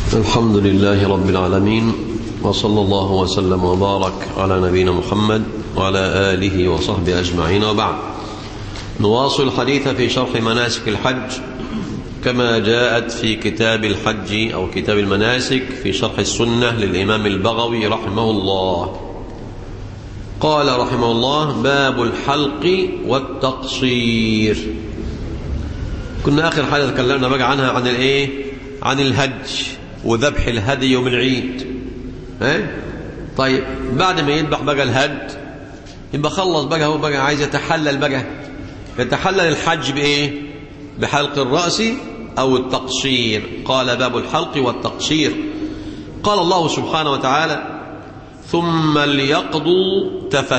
الحمد لله رب العالمين، وصلى الله وسلم وبارك على نبينا محمد وعلى آله وصحبه أجمعين، وبعد. نواصل الحديث في شرح مناسك الحج كما جاءت في كتاب الحج أو كتاب المناسك في شرح السنة للإمام البغوي رحمه الله. قال رحمه الله: باب الحلق والتقصير. كنا آخر حاجة تكلمنا بقى عنها عن الهج وذبح الهدي يوم العيد. طيب بعد ما يذبح بقى الهد يبقى خلص بقى، هو بقى عايز يتحلل بقى. يتحلل الحج بإيه؟ بحلق الرأس أو التقصير. قال: باب الحلق والتقصير. قال الله سبحانه وتعالى: ثم ليقضوا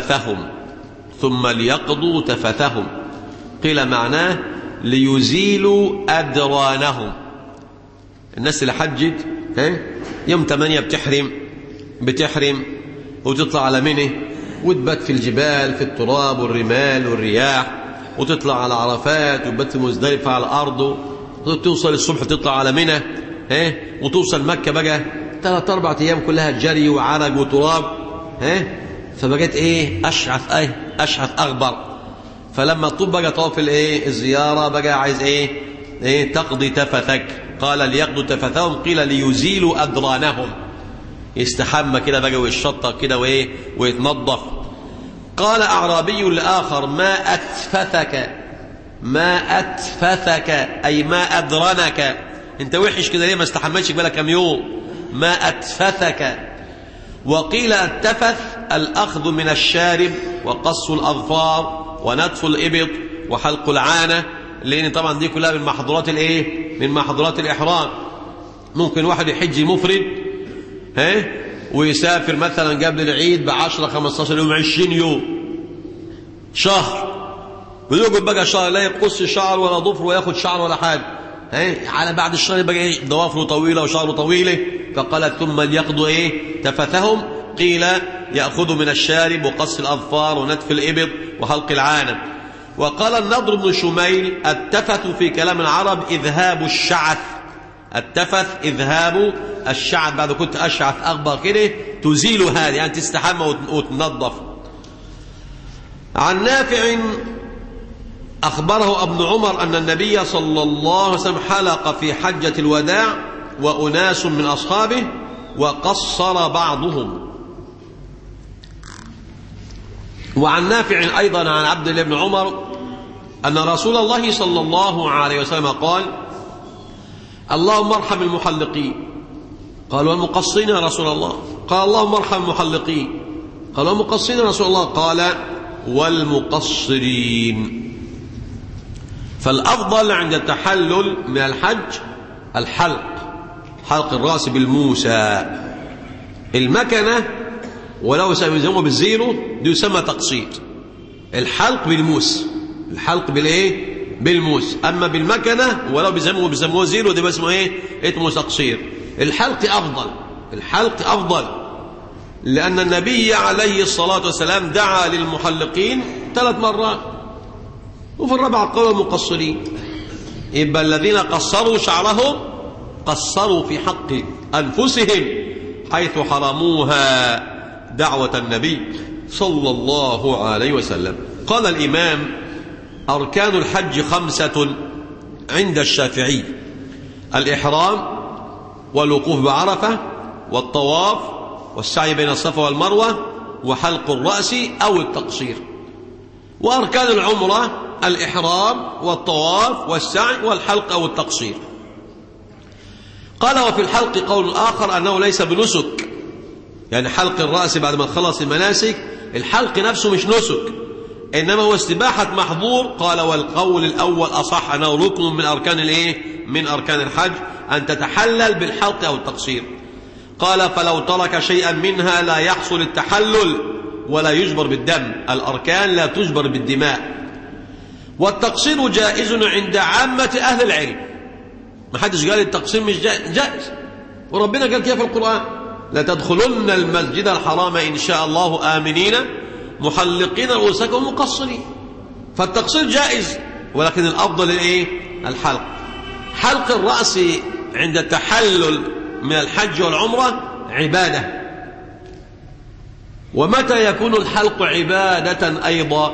تفثهم. قيل معناه ليزيلوا أدرانهم. الناس اللي حجت يوم 8 بتحرم وتطلع على منى وتبات في الجبال في التراب والرمال والرياح، وتطلع على عرفات وتبات في مزدلفة على الأرض، وتوصل الصبح تطلع على منى وتوصل مكة بقى 3-4 أيام كلها جري وعرق وتراب. فبقيت أشعث أغبر. فلما طب بقى طواف الزيارة بقى عايز تقضي تفثك. قال: ليقضوا تفثهم. قيل: ليزيلوا أدرانهم. يستحمى كده بقى ويشطق كده ويتنظف. قال أعرابي لآخر: ما أتفثك أي ما أدرنك، انت وحش كده ليه ما استحملش بقى كم يوم؟ ما أتفثك. وقيل التفث الأخذ من الشارب وقص الأظفار ونتف الإبط وحلق العانة، لأن طبعا دي كلها من محظورات الإحرام. ممكن واحد يحج مفرد ويسافر مثلا قبل العيد 10-15 يوم 20 يوم شهر، ويقعد بقى شهر لا يقص شعر ولا ضفر وياخد شعر ولا حاجه. على بعد الشهر يبقى ضوافره طويله وشعره طويله. فقال: ثم ليقضوا تفثهم. قيل: يأخذ من الشارب وقص الأظفار ونتف الإبط وحلق العانة. وقال النضر بن شميل: التفث في كلام العرب إذهاب الشعث. التفث إذهاب الشعث، بعد كنت أشعث أغبر كده تزيل هذه، يعني تستحمى وتنظف. عن نافع أخبره ابن عمر أن النبي صلى الله عليه وسلم حلق في حجة الوداع وأناس من أصحابه وقصر بعضهم. وعن نافع أيضا عن عبد الله بن عمر أن رسول الله صلى الله عليه وسلم قال: اللهم ارحم المحلقين. قال: والمقصرين يا رسول الله؟ قال: اللهم ارحم المحلقين. قال: والمقصرين يا رسول الله؟ قال: والمقصرين. فالأفضل عند التحلل من الحج حلق الرأس بالموسى. المكنة ولو سيسمى بالزيرو دي يسمى تقصير. الحلق بالموس. أما بالمكنة ولو بيسموه زيرو دي اسمه اسمه تقصير. الحلق أفضل لأن النبي عليه الصلاة والسلام دعا للمحلقين 3 مرات، وفي الرابعة قال المقصرين. يبقى الذين قصروا شعرهم قصروا في حق أنفسهم حيث حرموها دعوة النبي صلى الله عليه وسلم. قال الإمام: أركان الحج 5 عند الشافعي: الإحرام والوقوف بعرفة والطواف والسعي بين الصفا والمروة وحلق الرأس أو التقصير. وأركان العمرة: الإحرام والطواف والسعي والحلق أو التقصير. قال: وفي الحلق قول آخر أنه ليس بنسك، يعني حلق الرأس بعد ما تخلص المناسك الحلق نفسه مش نسك، إنما هو استباحة محظور. قال: والقول الأول أصح، أنه ركن من أركان الحج أن تتحلل بالحلق أو التقصير. قال: فلو ترك شيئا منها لا يحصل التحلل ولا يجبر بالدم. الأركان لا تجبر بالدماء. والتقصير جائز عند عامة أهل العلم. ما حدش قال التقصير مش جائز، وربنا قال كيف في القرآن: لتدخلن المسجد الحرام إن شاء الله آمنين محلقين رؤوسكم مقصرين. فالتقصير جائز، ولكن الأفضل الحلق. حلق الرأس عند التحلل من الحج والعمرة عبادة. ومتى يكون الحلق عبادة أيضا؟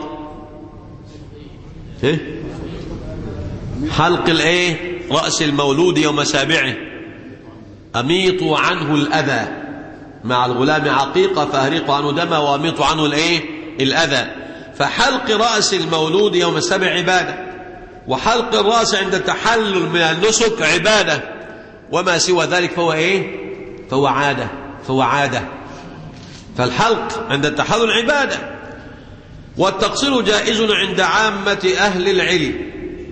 حلق رأس المولود يوم سابعه، أميطوا عنه الأذى، مع الغلام عقيقة فأهرقوا عنه دما وأميطوا عنه الأذى. فحلق رأس المولود يوم السابع عبادة، وحلق الرأس عند التحلل من النسك عبادة، وما سوى ذلك فهو عادة. فالحلق عند التحلل عبادة، والتقصير جائز عند عامة أهل العلم.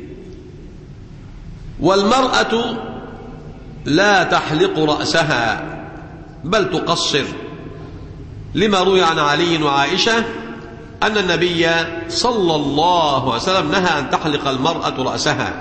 والمرأة لا تحلق رأسها بل تقصر، لما روي عن علي وعائشة أن النبي صلى الله عليه وسلم نهى أن تحلق المرأة رأسها.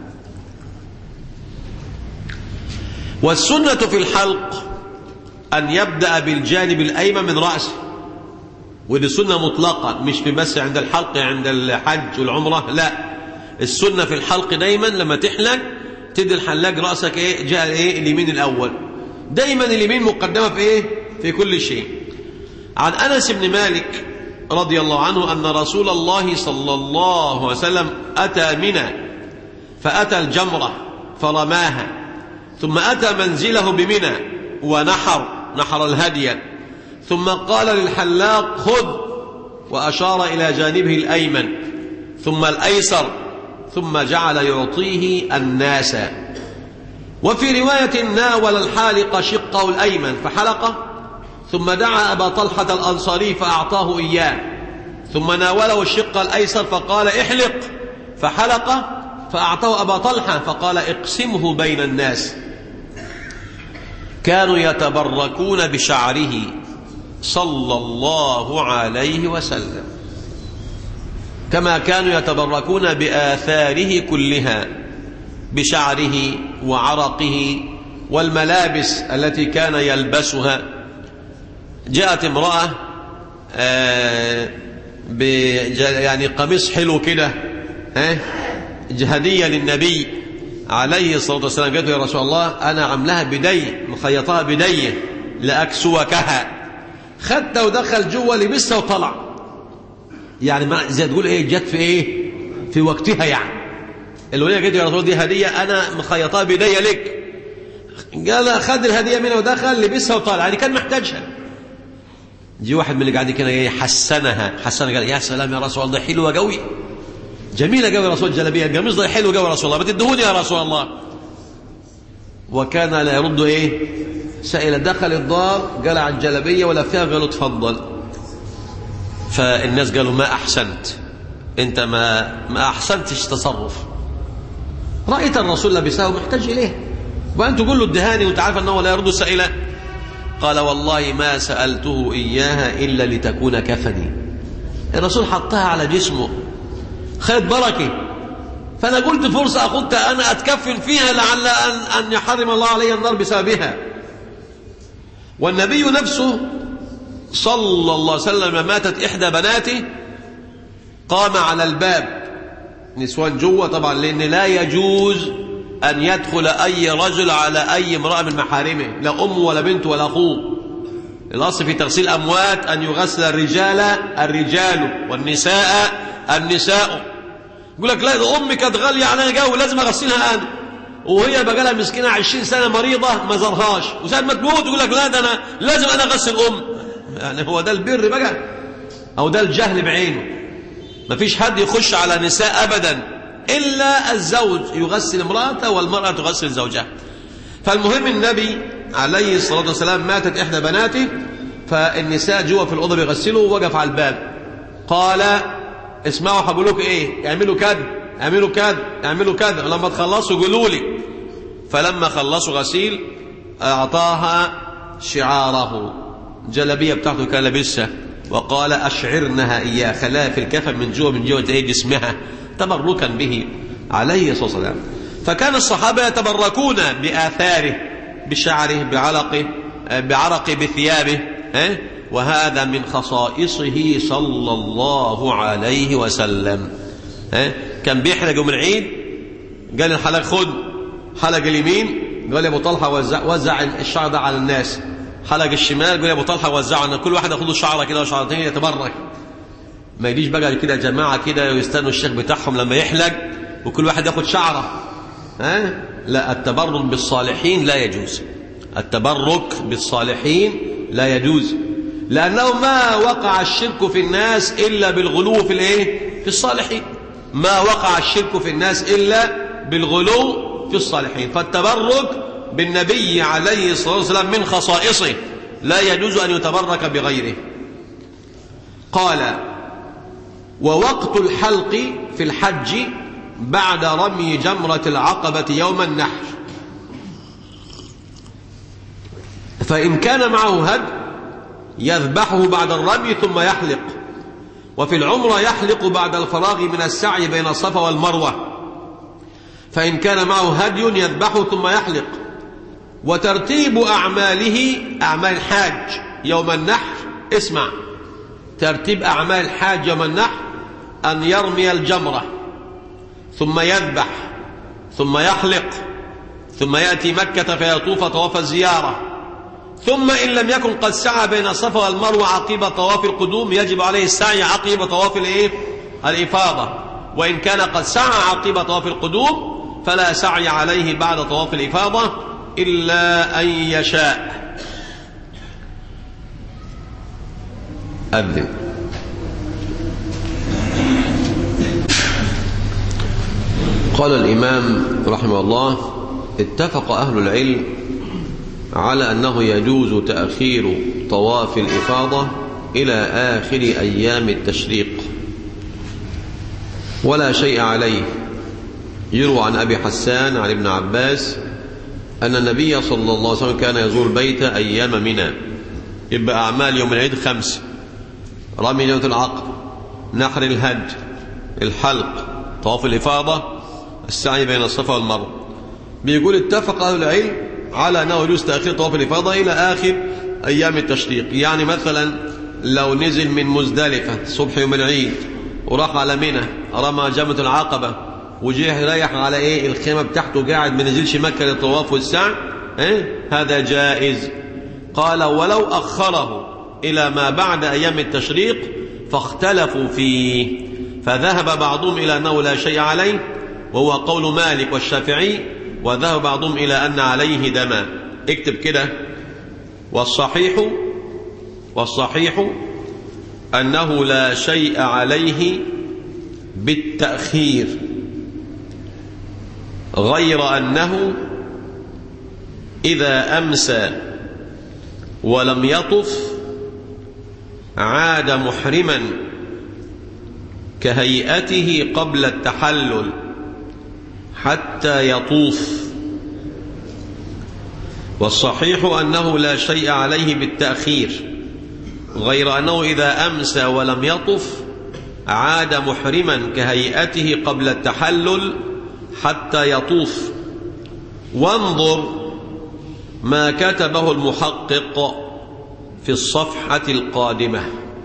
والسنة في الحلق أن يبدأ بالجانب الأيمن من رأسه، ودي سنة مطلقة، مش بس عند الحلق عند الحج والعمرة، لا، السنة في الحلق دايما لما تحلق تدي الحلاق رأسك جهة اليمين الأول، دايما اليمين مقدمة في كل شيء. عن أنس بن مالك رضي الله عنه أن رسول الله صلى الله عليه وسلم أتى منى فأتى الجمرة فرماها، ثم أتى منزله بمنى ونحر الهدي، ثم قال للحلاق خذ، وأشار إلى جانبه الأيمن ثم الأيسر، ثم جعل يعطيه الناس. وفي رواية ناول الحالق شقه الأيمن فحلقه، ثم دعا أبا طلحة الأنصاري فأعطاه إياه، ثم ناوله الشق الأيسر فقال احلق، فحلقه فأعطاه أبا طلحة فقال اقسمه بين الناس. كانوا يتبركون بشعره صلى الله عليه وسلم، كما كانوا يتبركون بآثاره كلها، بشعره وعرقه والملابس التي كان يلبسها. جاءت امرأة يعني قميص حلو كده هدية للنبي عليه الصلاة والسلام، قالت يا رسول الله أنا عملها بدي، مخيطها بدي لأكسوكها. خدت ودخل جوه لبسها وطلع، يعني ما زي تقول جت في وقتها، يعني الولية قالت يا رسول الله دي هدية أنا مخيطها بدي لك. قال خد الهدية منها ودخل لبسها وطلع، يعني كان محتاجها. جي واحد من اللي قاعد كده حسنها قال يا سلام يا رسول الله حلوة قوي، جميلة قوي يا رسول الله، الجلابية القميص ده حلو قوي يا رسول الله، بتدهوني يا رسول الله. وكان لا يرد سائل، دخل الدار قلع الجلابية ولفها قالوا تفضل. فالناس قالوا ما أحسنت، أنت ما أحسنتش تصرف، رأيت الرسول لبسه ومحتاج إليه وأنت تقول له ادهاني وأنت عارف أنه لا يرد سائلا. قال والله ما سألته إياها إلا لتكون كفني. الرسول حطها على جسمه خيط بركة، فأنا قلت فرصة أخذتها أنا أتكفن فيها لعل أن يحرم الله علي النار بسببها. والنبي نفسه صلى الله عليه وسلم ماتت إحدى بناته قام على الباب، نسوان جوه طبعا، لأن لا يجوز أن يدخل أي رجل على أي امرأة من محارمه، لا أم ولا بنت ولا أخوه. الأصل في تغسيل أموات أن يغسل الرجال والنساء النساء. يقول لك لا ده أمي كانت غالية علينا جو لازم أغسلها أنا، وهي بقى لها مسكينة 20 سنة مريضة ما زارهاش، وساعة ما تموت يقول لك لا ده أنا لازم أنا أغسل يعني هو ده البر بقى أو ده الجهل بعينه؟ ما فيش حد يخش على نساء أبدا إلا الزوج يغسل امرأته والمرأة تغسل زوجها. فالمهم النبي عليه الصلاة والسلام ماتت إحدى بناته، فالنساء جوا في الأوضة بيغسلوا، ووقف على الباب قال اسمعوا هقول لكم اعملوا كذا اعملوا كذا اعملوا كذا، ولما تخلصوا قولوا لي. فلما خلصوا غسيل أعطاها شعاره، جلبية بتاعته كان لابسها، وقال أشعرنها إياه، خلاها في الكفن من جوه جسمها تبركا به عليه الصلاة والسلام. فكان الصحابة يتبركون بآثاره، بشعره، بعرقه، بثيابه، وهذا من خصائصه صلى الله عليه وسلم. كان بيحلق من العيد، قال الحلق خد حلق اليمين قال يا ابو طلحه وزع الشعر ده على الناس. حلق الشمال قال يا ابو طلحه وزعه، ان كل واحد ياخد له شعره كده وشعرتين يتبرك. ما يجيش بقى كده جماعه كده ويستنوا الشيخ بتاعهم لما يحلق وكل واحد ياخد شعره. لا، التبرك بالصالحين لا يجوز. التبرك بالصالحين لا يجوز، لأنه ما وقع الشرك في الناس إلا بالغلو في في الصالحين. ما وقع الشرك في الناس إلا بالغلو في الصالحين. فالتبرك بالنبي عليه الصلاة والسلام من خصائصه، لا يجوز أن يتبرك بغيره. قال: ووقت الحلق في الحج بعد رمي جمرة العقبة يوم النحر، فإن كان معه هدي يذبحه بعد الرمي ثم يحلق. وفي العمرة يحلق بعد الفراغ من السعي بين الصفا والمروة، فإن كان معه هدي يذبحه ثم يحلق. وترتيب أعماله أعمال الحاج يوم النحر، اسمع، ترتيب أعمال الحاج يوم النحر أن يرمي الجمرة ثم يذبح ثم يحلق ثم يأتي مكة فيطوف طواف الزيارة، ثم إن لم يكن قد سعى بين الصفا والمروة عقب طواف القدوم يجب عليه السعي عقب طواف الإفاضة. وإن كان قد سعى عقب طواف القدوم فلا سعي عليه بعد طواف الإفاضة إلا أن يشاء. أذن. قال الإمام رحمه الله: اتفق أهل العلم على أنه يجوز تأخير طواف الإفاضة إلى آخر أيام التشريق ولا شيء عليه. يروى عن أبي حسان عن ابن عباس أن النبي صلى الله عليه وسلم كان يزور البيت أيام منى. يبقى أعمال يوم العيد 5: رمي جمرة العقبة، نحر الهدي، الحلق، طواف الإفاضة، السعي بين الصفا والمروة. بيقول اتفق أهل العلم على أنه يجوز تأخير طواف الإفاضة إلى آخر أيام التشريق. يعني مثلا لو نزل من مزدلفة صبح يوم العيد وراح على منى رمى جمرة العقبة وجيه يريح على الخيمة بتاعته قاعد ما نزلش مكة للطواف والسعي، هذا جائز. قال: ولو أخره إلى ما بعد أيام التشريق فاختلفوا فيه، فذهب بعضهم إلى أنه لا شيء عليه وهو قول مالك والشافعي، وذهب بعضهم إلى أن عليه دما. اكتب كده: والصحيح أنه لا شيء عليه بالتأخير، غير أنه إذا أمسى ولم يطف عاد محرما كهيئته قبل التحلل حتى يطوف. والصحيح أنه لا شيء عليه بالتأخير، غير أنه إذا أمسى ولم يطف عاد محرما كهيئته قبل التحلل حتى يطوف. وانظر ما كتبه المحقق في الصفحة القادمة.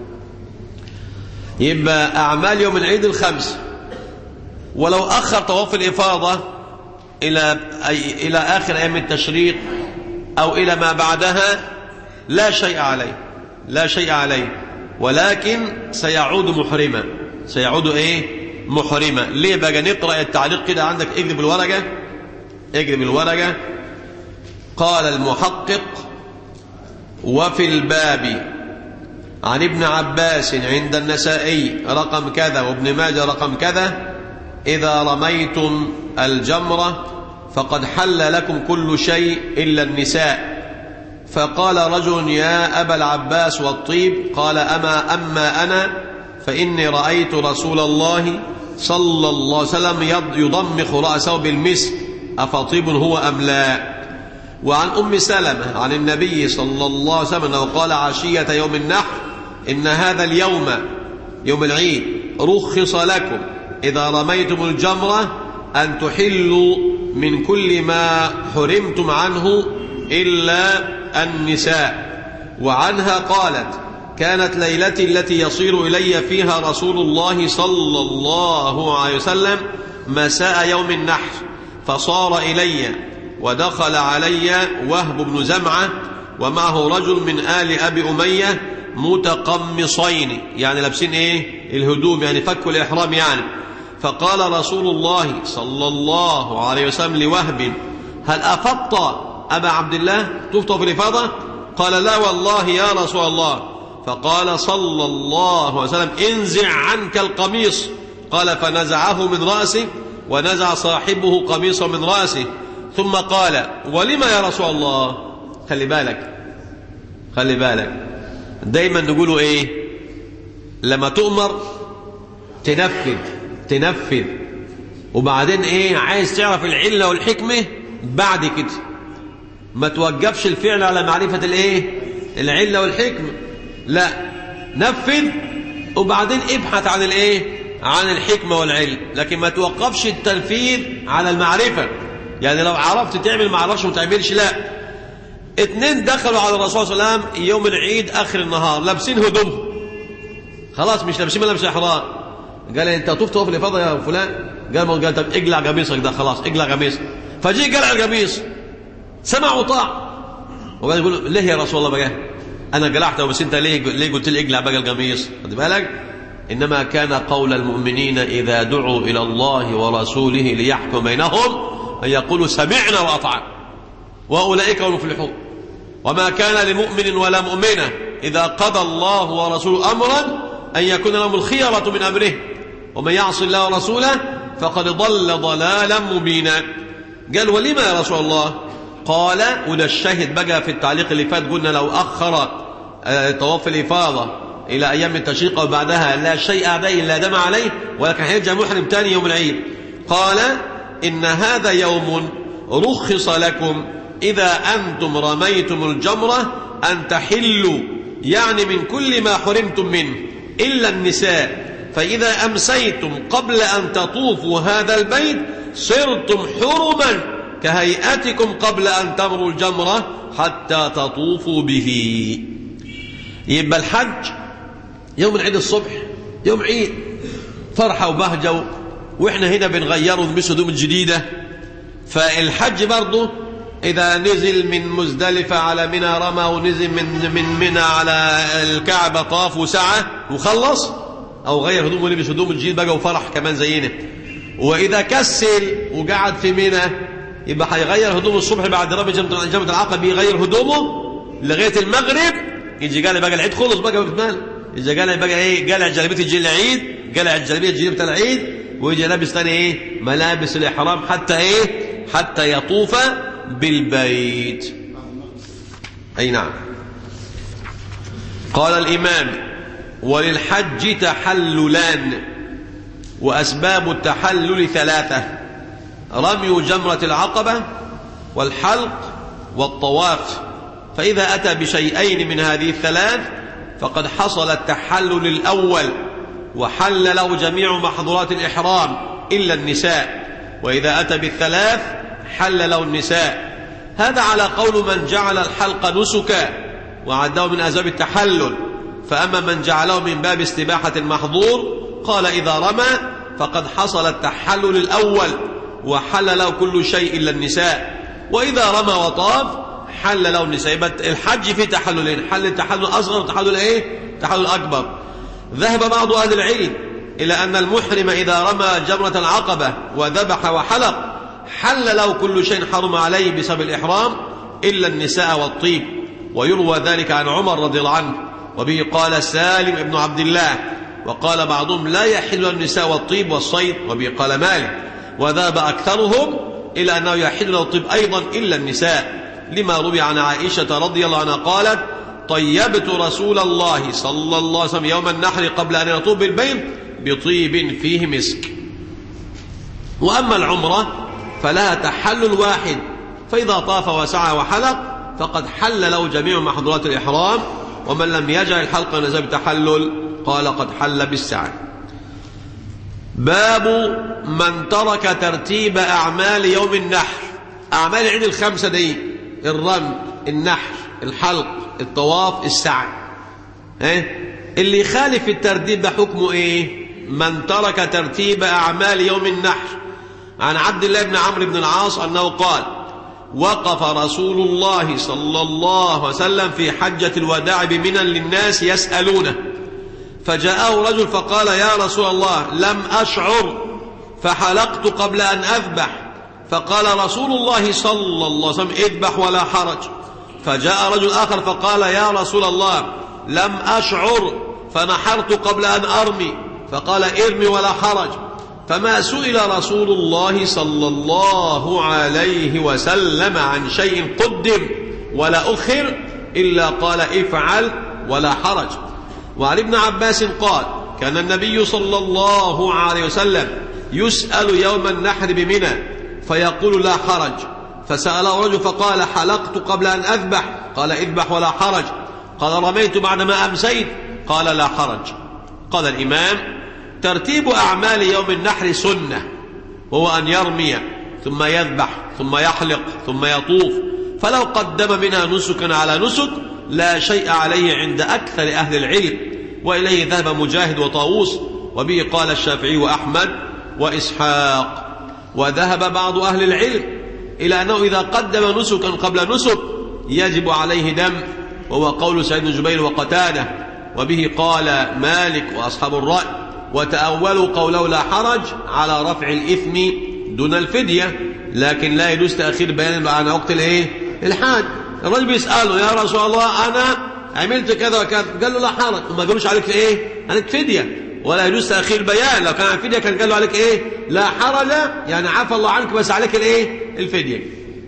يبقى أعمال يوم العيد 5، ولو أخر طواف الإفاضة إلى آخر أيام التشريق أو إلى ما بعدها لا شيء عليه، لا شيء عليه، ولكن سيعود محرما. سيعود محرما. ليه بقى؟ نقرأ التعليق كده عندك، اجلب الورقة. قال المحقق: وفي الباب عن ابن عباس عند النسائي رقم كذا وابن ماجه رقم كذا: إذا رميتم الجمرة فقد حل لكم كل شيء إلا النساء. فقال رجل: يا أبا العباس والطيب؟ قال: أما أنا فإني رأيت رسول الله صلى الله عليه وسلم يضمخ رأسه بالمسك، أفطيب هو أم لا؟ وعن أم سلمة عن النبي صلى الله عليه وسلم أنه قال عشية يوم النحر: إن هذا اليوم يوم العيد رخص لكم إذا رميتم الجمرة أن تحلوا من كل ما حرمتم عنه إلا النساء. وعنها قالت: كانت ليلتي التي يصير إلي فيها رسول الله صلى الله عليه وسلم مساء يوم النحر، فصار إلي ودخل علي وهب بن زمعة ومعه رجل من آل أبي أمية متقمصين، يعني لابسين الهدوم، يعني فكوا الإحرام يعني. فقال رسول الله صلى الله عليه وسلم لوهب: هل أفضت أبا عبد الله؟ طفت في الإفاضة؟ قال: لا والله يا رسول الله. فقال صلى الله عليه وسلم: انزع عنك القميص. قال: فنزعه من رأسه، ونزع صاحبه قميصه من رأسه، ثم قال: ولما يا رسول الله؟ خلي بالك دايما نقوله لما تؤمر تنفذ، وبعدين عايز تعرف العلة والحكمة بعد كده، ما توقفش الفعل على معرفة العلة والحكمة، لا، نفذ وبعدين ابحث عن عن الحكمة والعلم، لكن ما توقفش التنفيذ على المعرفة. يعني لو عرفت تعمل ما عرفش ما تعملش، لا. 2 دخلوا على الرسول صلى الله عليه وسلم يوم العيد آخر النهار لابسين هدوم، خلاص مش لابسين ملابس إحرام. قال: انت طفت في الإفاضة يا فلان؟ قال: طب اقلع قميصك ده، خلاص اقلع قميصك. فجي قلع القميص، سمع وطاع، وقال يقول: ليه يا رسول الله بقى انا قلعته، بس انت ليه قلت لي اقلع بقى القميص؟ خد بالك، انما كان قول المؤمنين اذا دعوا الى الله ورسوله ليحكم بينهم ان يقولوا سمعنا واطعنا واولئك هم المفلحون. وما كان لمؤمن ولا مؤمنة اذا قضى الله ورسوله امرا ان يكون لهم الخيرة من امره، ومن يعص الله ورسوله فقد ضل ضلالا مبينا. قال: ولما يا رسول الله؟ قال، وده الشاهد بقى في التعليق اللي فات، قلنا لو أخر طواف الإفاضة إلى أيام التشريق أو بعدها لا شيء عليه إلا دم عليه، ولكن هيرجع محرم تاني يوم العيد. قال: إن هذا يوم رخص لكم إذا أنتم رميتم الجمرة أن تحلوا، يعني من كل ما حرمتم منه إلا النساء، فإذا أمسيتم قبل أن تطوفوا هذا البيت صرتم حرما كهيئتكم قبل أن تمروا الجمرة حتى تطوفوا به. يبقى الحج يوم العيد الصبح، يوم عيد، فرحة وبهجة، وإحنا هنا بنغيروا ونلبس هدوم جديدة. فالحج برضه إذا نزل من مزدلفة على منى رمى، ونزل من منى على الكعبة طاف وسعى وخلص، أو غير هدوم ولبس هدوم جديد بقى وفرح كمان زينا. وإذا كسل وقعد في منى يبقى هيغير هدومه الصبح بعد رمي جمرة العقبة، يغير هدومه لغاية المغرب، يجي قال بقى العيد خلص بقى وكمال، يجي قال بقى قلع جلابية الجيل العيد، قلع الجلابية الجديدة بتاع العيد، ويجي لابس ثاني ملابس الإحرام حتى يطوف بالبيت. أي نعم. قال الإمام: وللحج تحللان، وأسباب التحلل 3: رمي جمرة العقبة، والحلق، والطواف. فإذا أتى بشيئين من هذه الثلاث فقد حصل التحلل الأول، وحل له جميع محظورات الإحرام إلا النساء، وإذا أتى بالثلاث حل له النساء. هذا على قول من جعل الحلق نسكا وعده من أسباب التحلل. فأما من جعله من باب استباحة المحظور قال: إذا رمى فقد حصل التحلل الأول، وحل له كل شيء إلا النساء، وإذا رمى وطاف حل له النساء. يبقى الحج فيه تحللين: حل التحلل الأصغر وتحلل تحلل الأكبر. ذهب بعض أهل العلم إلى أن المحرم إذا رمى جمرة العقبة وذبح وحلق حل له كل شيء حرم عليه بسبب الإحرام إلا النساء والطيب، ويروى ذلك عن عمر رضي الله عنه، وبه قال سالم ابن عبد الله. وقال بعضهم: لا يحل النساء والطيب والصيد، وبه قال مالك. وذهب أكثرهم إلى أنه يحل الطيب أيضا إلا النساء، لما روي عن عائشة رضي الله عنها قالت: طيبت رسول الله صلى الله عليه وسلم يوم النحر قبل أن يطوف بالبيت بطيب فيه مسك. وأما العمرة فلها تحلل واحد، فإذا طاف وسعى وحلق فقد حل له جميع محظورات الإحرام، ومن لم يجعل الحلق من أسباب التحلل قال قد حل بالسعي. باب من ترك ترتيب أعمال يوم النحر. أعمال العيد الخمسة دي: الرمي، النحر، الحلق، الطواف، السعي. اللي يخالف الترتيب ده حكمه من ترك ترتيب أعمال يوم النحر. عن عبد الله بن عمرو بن العاص أنه قال: وقف رسول الله صلى الله عليه وسلم في حجة الوداع بمنى للناس يسألونه، فجاءه رجل فقال: يا رسول الله لم أشعر فحلقت قبل أن أذبح. فقال رسول الله صلى الله عليه وسلم: اذبح ولا حرج. فجاء رجل آخر فقال: يا رسول الله لم أشعر فنحرت قبل أن أرمي. فقال: ارمي ولا حرج. فما سئل رسول الله صلى الله عليه وسلم عن شيء قدم ولا أخر إلا قال: افعل ولا حرج. وعن ابن عباس قال: كان النبي صلى الله عليه وسلم يسأل يوم النحر بمنى فيقول: لا حرج. فسأله رجل فقال: حلقت قبل أن أذبح. قال: اذبح ولا حرج. قال: رميت بعدما أمسيت. قال: لا حرج. قال الإمام: ترتيب أعمال يوم النحر سنة، وهو أن يرمي ثم يذبح ثم يحلق ثم يطوف، فلو قدم منها نسكا على نسك لا شيء عليه عند أكثر أهل العلم، وإليه ذهب مجاهد وطاووس، وبه قال الشافعي وأحمد وإسحاق. وذهب بعض أهل العلم إلى أنه إذا قدم نسكا قبل نسك يجب عليه دم، وهو قول سعيد بن جبير وقتادة، وبه قال مالك وأصحاب الرأي. وتأولوا قوله لا حرج على رفع الإثم دون الفدية، لكن لا يجوز تأخير بيان عن وقت الحاج. الرجل بيسأله: يا رسول الله أنا عملت كذا وكذا، قال له: لا حرج. وما قالوش عليك عليك فدية، ولا يجوز تأخير بيان. لو كان الفدية كان قال له عليك لا حرج، يعني عفى الله عنك بس عليك الفدية.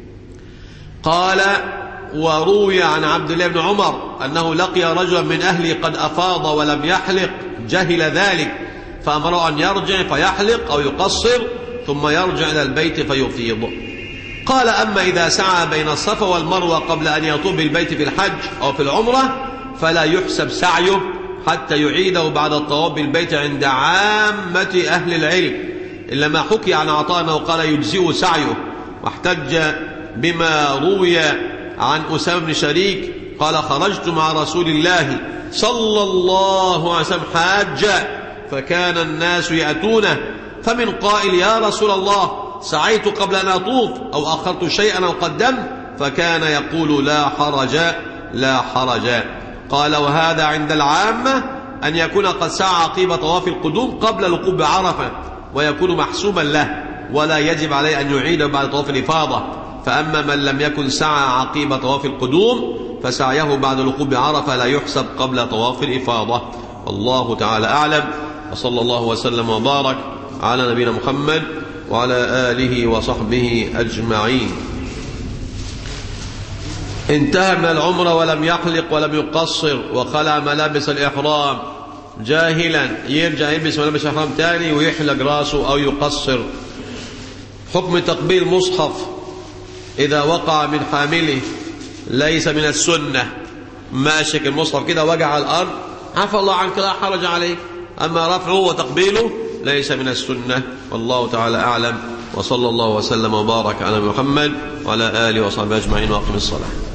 قال: وروي عن عبد الله بن عمر أنه لقي رجلا من أهله قد أفاض ولم يحلق، جهل ذلك فأمره أن يرجع فيحلق أو يقصر ثم يرجع إلى البيت فيفيض. قال: أما إذا سعى بين الصفا والمروة قبل أن يطوف بالبيت في الحج أو في العمرة فلا يحسب سعيه حتى يعيده بعد الطواف بالبيت عند عامة أهل العلم، إلا ما حكي عن عطاء أنه قال يجزئ سعيه. واحتج بما روي عن أسامة بن شريك قال: خرجت مع رسول الله صلى الله عليه وسلم حاجا فكان الناس يأتونه، فمن قائل: يا رسول الله سعيت قبل أن أطوف أو أخرت شيئا أو قدمت، فكان يقول: لا حرج لا حرج. قال: وهذا عند العامة أن يكون قد سعى عقيب طواف القدوم قبل الوقوف بعرفة، ويكون محسوبا له ولا يجب عليه أن يعيد بعد طواف الإفاضة. فأما من لم يكن سعى عقيب طواف القدوم فسعيه بعد الوقوف بعرفة لا يحسب قبل طواف الإفاضة. والله تعالى أعلم، وصلى الله وسلم وبارك على نبينا محمد وعلى آله وصحبه أجمعين. انتهى من العمرة ولم يحلق ولم يقصر وخلع ملابس الإحرام جاهلا، يرجع يلبس ملابس الإحرام تاني ويحلق راسه أو يقصر. حكم تقبيل مصحف إذا وقع من حامله ليس من السنة. ماسك المصحف كده وقع على الأرض عفى الله عنك لا حرج عليك، أما رفعه وتقبيله ليس من السنة. والله تعالى أعلم، وصلى الله وسلم وبارك على محمد وعلى آله وصحبه أجمعين، وأقم الصلاة.